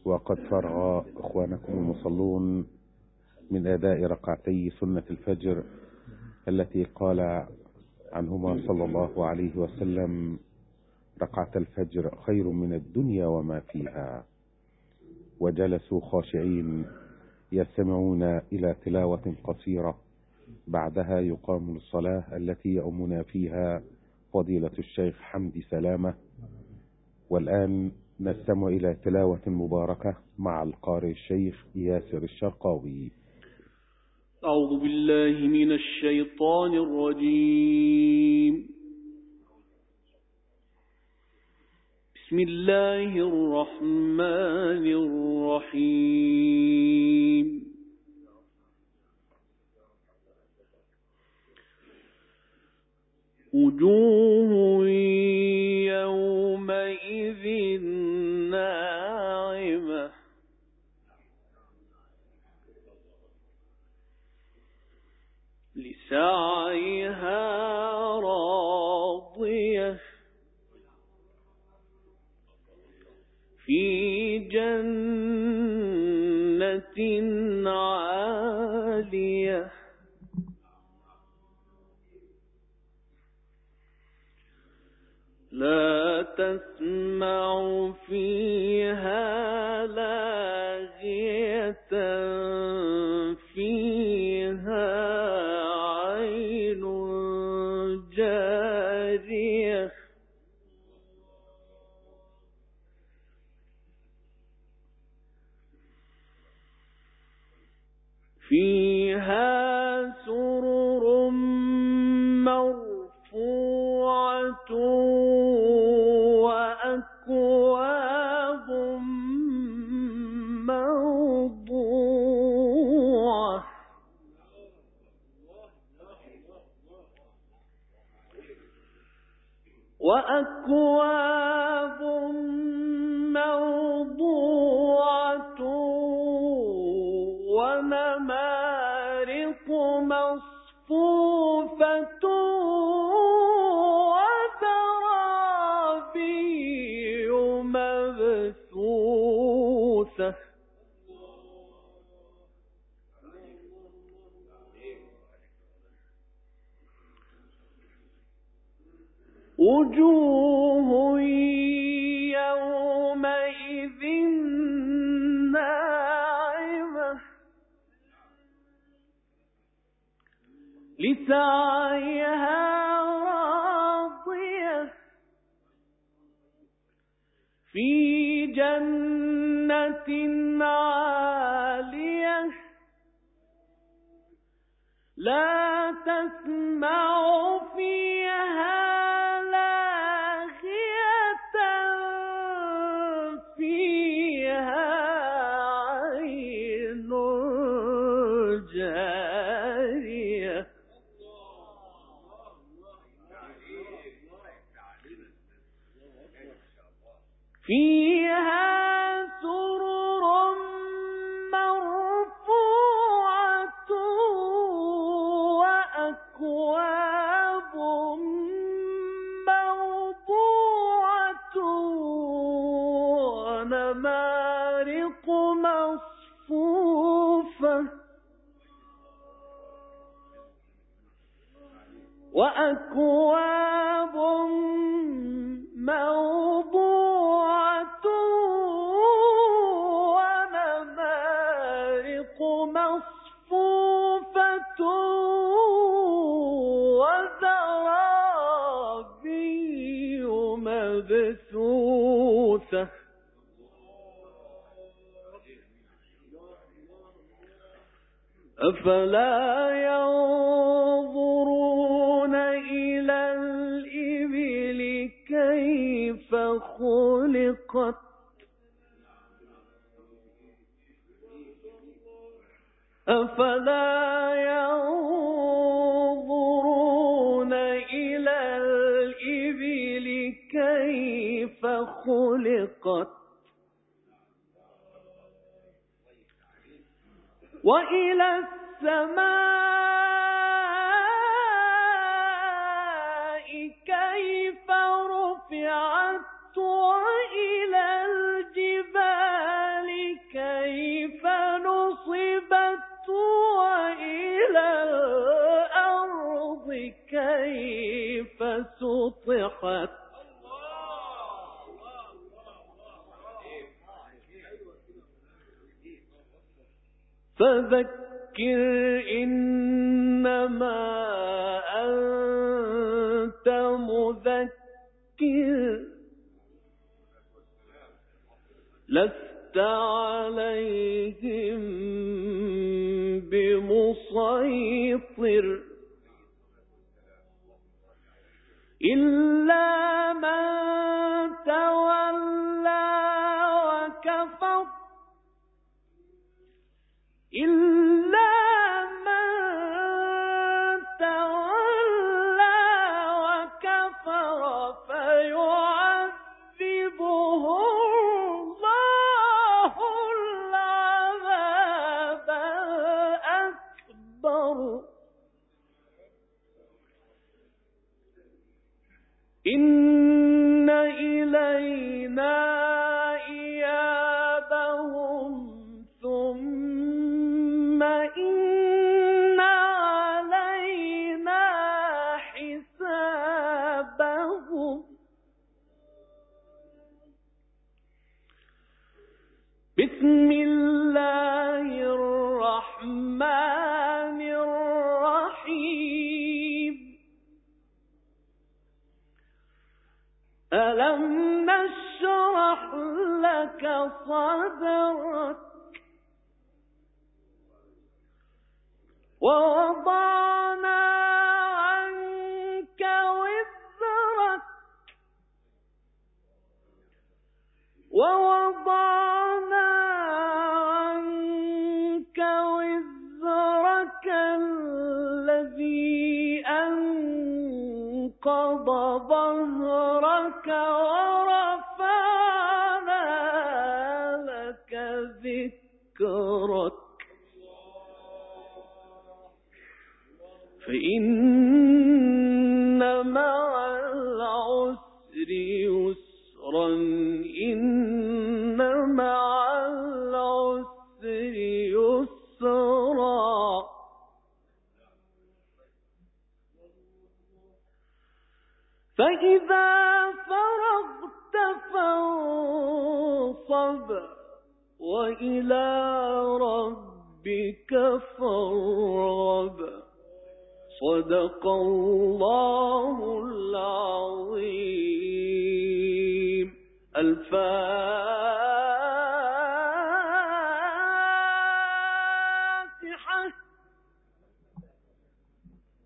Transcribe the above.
وقد فرغ إخوانكم المصلون من أداء ركعتي سنة الفجر التي قال عنهما صلى الله عليه وسلم: ركعة الفجر خير من الدنيا وما فيها. وجلسوا خاشعين يستمعون إلى تلاوة قصيرة، بعدها يقام الصلاة التي يؤمنا فيها فضيلة الشيخ حمدي سلامة. والآن نستمع إلى تلاوة مباركة مع القارئ الشيخ ياسر الشرقاوي. أعوذ بالله من الشيطان الرجيم. بسم الله الرحمن الرحيم. وجوه يومئذ ناعمة لسعيها راضية في جنة عالية لا تسمع فيها لاغية فيها عين جارية فيها سرر مرفوعة وأكواب موضوعة ونمارق مصفوفة وزرابي مبثوثة وجوه يومئذ ناعمة لسعيها راضية في جنة عالية لا تسمع فيها لاغية فيها عين جارية فيها سرر مرفوعة وأكواب موضوعة ونمارق مصفوفة وأكواب موضوعة ونمارق مصفوفة وزرابي مبثوثة أفلا ينظرون إلى الإبل كيف خلقت أفلا ينظرون إلى الإبل كيف خلقت وإلى السماء كيف رفعت وإلى الجبال صلحت. فذكر إنما أنت مذكر لست عليهم بمسيطر إلا من تولى وكفر إلا من تولى وكفر فيعذبه الله العذاب الأكبر إن إلينا إيابهم ثم إن علينا حسابهم. بسم الله الرحمن الرحيم. ألم نشرح لك صدرك ووضعنا عنك وزرك الذي أنقض ظهرك ورفعنا لك ذكرك فإن مع العسر يسرا إن مع العسر يسرا فإذا فرغت فانصب وإلى ربك فارغب. صدق الله العظيم. الفاتحة.